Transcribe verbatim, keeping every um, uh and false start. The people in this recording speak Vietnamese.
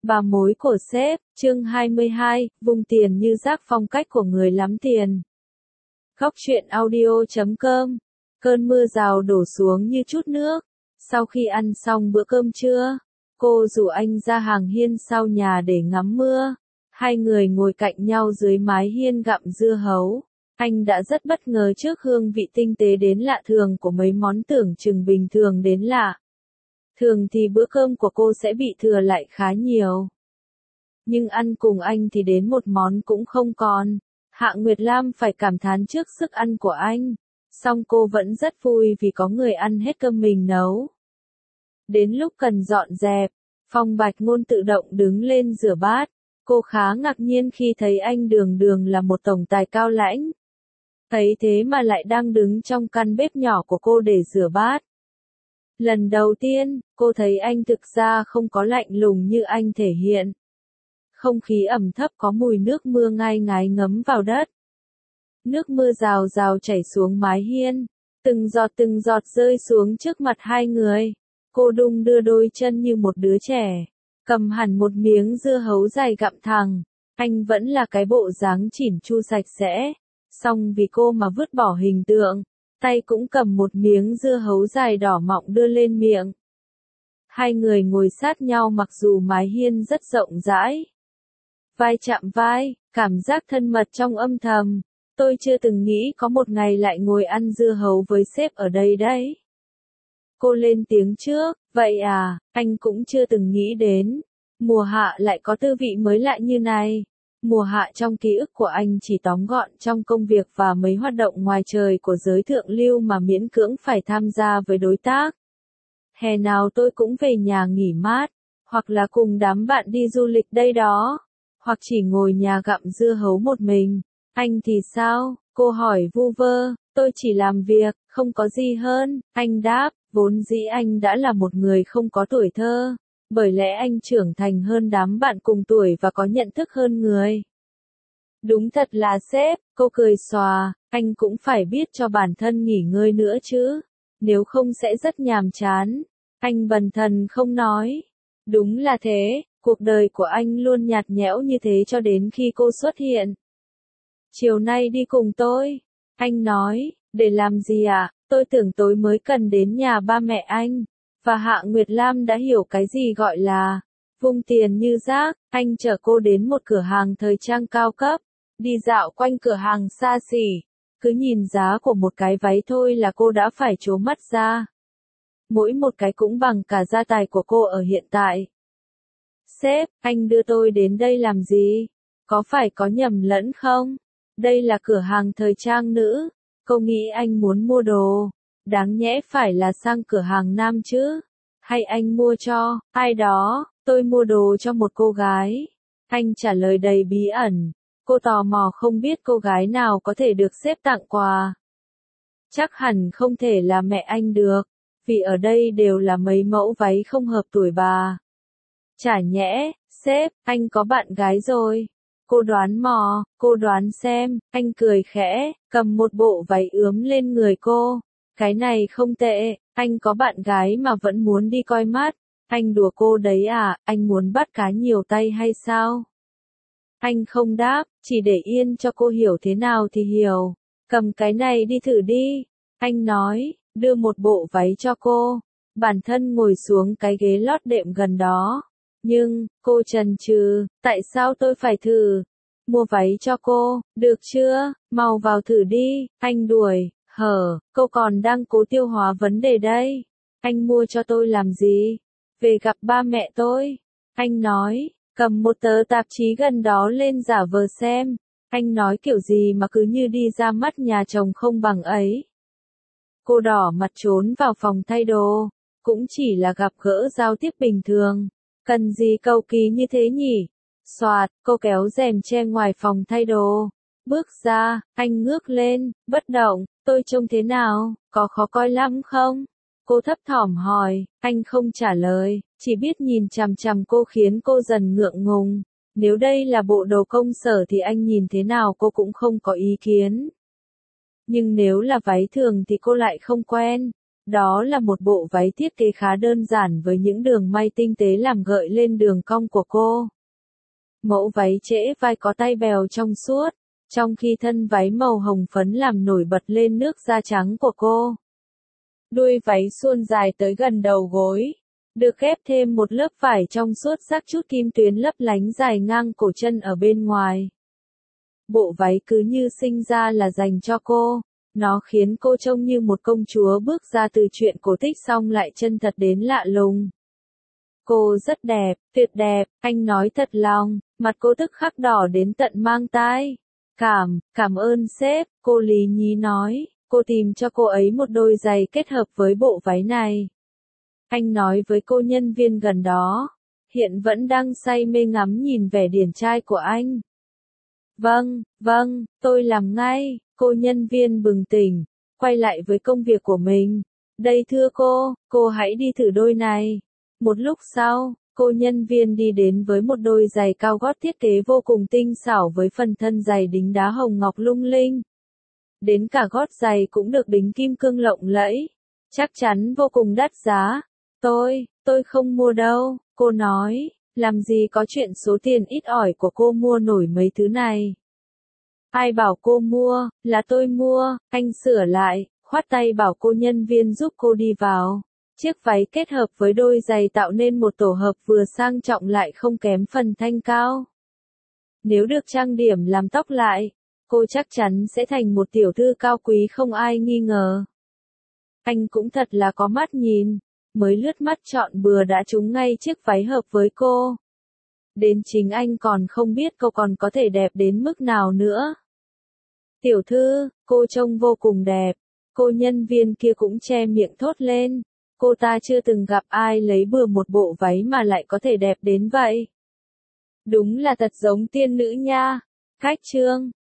Bà mối của sếp, chương hai mươi hai, vùng tiền như rác phong cách của người lắm tiền. Góc truyện audio chấm com. Cơn mưa rào đổ xuống như chút nước. Sau khi ăn xong bữa cơm trưa, cô rủ anh ra hàng hiên sau nhà để ngắm mưa. Hai người ngồi cạnh nhau dưới mái hiên gặm dưa hấu. Anh đã rất bất ngờ trước hương vị tinh tế đến lạ thường của mấy món tưởng chừng bình thường đến lạ. Thường thì bữa cơm của cô sẽ bị thừa lại khá nhiều. Nhưng ăn cùng anh thì đến một món cũng không còn. Hạ Nguyệt Lam phải cảm thán trước sức ăn của anh. Song cô vẫn rất vui vì có người ăn hết cơm mình nấu. Đến lúc cần dọn dẹp, Phong Bạch Ngôn tự động đứng lên rửa bát. Cô khá ngạc nhiên khi thấy anh đường đường là một tổng tài cao lãnh. Thấy thế mà lại đang đứng trong căn bếp nhỏ của cô để rửa bát. Lần đầu tiên, cô thấy anh thực ra không có lạnh lùng như anh thể hiện. Không khí ẩm thấp có mùi nước mưa ngai ngái ngấm vào đất. Nước mưa rào rào chảy xuống mái hiên, từng giọt từng giọt rơi xuống trước mặt hai người. Cô đung đưa đôi chân như một đứa trẻ, cầm hẳn một miếng dưa hấu dài gặm thẳng. Anh vẫn là cái bộ dáng chỉn chu sạch sẽ, song vì cô mà vứt bỏ hình tượng. Tay cũng cầm một miếng dưa hấu dài đỏ mọng đưa lên miệng. Hai người ngồi sát nhau mặc dù mái hiên rất rộng rãi. Vai chạm vai, cảm giác thân mật trong âm thầm. Tôi chưa từng nghĩ có một ngày lại ngồi ăn dưa hấu với sếp ở đây đấy. Cô lên tiếng trước, vậy à, anh cũng chưa từng nghĩ đến. Mùa hạ lại có tư vị mới lạ như này. Mùa hạ trong ký ức của anh chỉ tóm gọn trong công việc và mấy hoạt động ngoài trời của giới thượng lưu mà miễn cưỡng phải tham gia với đối tác. Hè nào tôi cũng về nhà nghỉ mát, hoặc là cùng đám bạn đi du lịch đây đó, hoặc chỉ ngồi nhà gặm dưa hấu một mình. Anh thì sao? Cô hỏi vu vơ. Tôi chỉ làm việc, không có gì hơn, anh đáp. Vốn dĩ anh đã là một người không có tuổi thơ. Bởi lẽ anh trưởng thành hơn đám bạn cùng tuổi và có nhận thức hơn người. Đúng thật là sếp, cô cười xòa, anh cũng phải biết cho bản thân nghỉ ngơi nữa chứ. Nếu không sẽ rất nhàm chán. Anh bần thần không nói. Đúng là thế, cuộc đời của anh luôn nhạt nhẽo như thế cho đến khi cô xuất hiện. Chiều nay đi cùng tôi. Anh nói, để làm gì ạ? À? Tôi tưởng tối mới cần đến nhà ba mẹ anh. Và Hạ Nguyệt Lam đã hiểu cái gì gọi là vung tiền như rác. Anh chở cô đến một cửa hàng thời trang cao cấp, đi dạo quanh cửa hàng xa xỉ. Cứ nhìn giá của một cái váy thôi là cô đã phải trố mắt ra. Mỗi một cái cũng bằng cả gia tài của cô ở hiện tại. Sếp, anh đưa tôi đến đây làm gì? Có phải có nhầm lẫn không? Đây là cửa hàng thời trang nữ. Cô nghĩ anh muốn mua đồ. Đáng nhẽ phải là sang cửa hàng nam chứ. Hay anh mua cho ai đó? Tôi mua đồ cho một cô gái. Anh trả lời đầy bí ẩn. Cô tò mò không biết cô gái nào có thể được sếp tặng quà. Chắc hẳn không thể là mẹ anh được. Vì ở đây đều là mấy mẫu váy không hợp tuổi bà. Chả nhẽ, sếp, anh có bạn gái rồi. Cô đoán mò, cô đoán xem. Anh cười khẽ, cầm một bộ váy ướm lên người cô. Cái này không tệ, anh có bạn gái mà vẫn muốn đi coi mắt. Anh đùa cô đấy à, anh muốn bắt cá nhiều tay hay sao? Anh không đáp, chỉ để yên cho cô hiểu thế nào thì hiểu. Cầm cái này đi thử đi. Anh nói, đưa một bộ váy cho cô. Bản thân ngồi xuống cái ghế lót đệm gần đó. Nhưng, cô chần chừ, tại sao tôi phải thử? Mua váy cho cô, được chưa? Mau vào thử đi, anh đuổi. Hở, cô còn đang cố tiêu hóa vấn đề đây. Anh mua cho tôi làm gì? Về gặp ba mẹ tôi. Anh nói, cầm một tờ tạp chí gần đó lên giả vờ xem. Anh nói kiểu gì mà cứ như đi ra mắt nhà chồng không bằng ấy. Cô đỏ mặt trốn vào phòng thay đồ. Cũng chỉ là gặp gỡ giao tiếp bình thường. Cần gì cầu kỳ như thế nhỉ? Xoạt, cô kéo rèm che ngoài phòng thay đồ. Bước ra, anh ngước lên, bất động. Tôi trông thế nào, có khó coi lắm không? Cô thấp thỏm hỏi, anh không trả lời, chỉ biết nhìn chằm chằm cô khiến cô dần ngượng ngùng. Nếu đây là bộ đồ công sở thì anh nhìn thế nào cô cũng không có ý kiến. Nhưng nếu là váy thường thì cô lại không quen. Đó là một bộ váy thiết kế khá đơn giản với những đường may tinh tế làm gợi lên đường cong của cô. Mẫu váy trễ vai có tay bèo trong suốt, trong khi thân váy màu hồng phấn làm nổi bật lên nước da trắng của cô. Đuôi váy suôn dài tới gần đầu gối, được ghép thêm một lớp vải trong suốt rắc chút kim tuyến lấp lánh dài ngang cổ chân ở bên ngoài. Bộ váy cứ như sinh ra là dành cho cô, nó khiến cô trông như một công chúa bước ra từ truyện cổ tích song lại chân thật đến lạ lùng. Cô rất đẹp, tuyệt đẹp, anh nói thật lòng, mặt cô tức khắc đỏ đến tận mang tai. Cảm, cảm ơn sếp, cô lý nhí nói, cô tìm cho cô ấy một đôi giày kết hợp với bộ váy này. Anh nói với cô nhân viên gần đó, hiện vẫn đang say mê ngắm nhìn vẻ điển trai của anh. Vâng, vâng, tôi làm ngay, cô nhân viên bừng tỉnh, quay lại với công việc của mình. Đây thưa cô, cô hãy đi thử đôi này. Một lúc sau, cô nhân viên đi đến với một đôi giày cao gót thiết kế vô cùng tinh xảo với phần thân giày đính đá hồng ngọc lung linh. Đến cả gót giày cũng được đính kim cương lộng lẫy, chắc chắn vô cùng đắt giá. Tôi, tôi không mua đâu, cô nói, làm gì có chuyện số tiền ít ỏi của cô mua nổi mấy thứ này. Ai bảo cô mua, là tôi mua, anh sửa lại, khoát tay bảo cô nhân viên giúp cô đi vào. Chiếc váy kết hợp với đôi giày tạo nên một tổ hợp vừa sang trọng lại không kém phần thanh cao. Nếu được trang điểm làm tóc lại, cô chắc chắn sẽ thành một tiểu thư cao quý không ai nghi ngờ. Anh cũng thật là có mắt nhìn, mới lướt mắt chọn bừa đã trúng ngay chiếc váy hợp với cô. Đến chính anh còn không biết cô còn có thể đẹp đến mức nào nữa. Tiểu thư, cô trông vô cùng đẹp, cô nhân viên kia cũng che miệng thốt lên. Cô ta chưa từng gặp ai lấy bừa một bộ váy mà lại có thể đẹp đến vậy. Đúng là thật giống tiên nữ nha. Khách trương,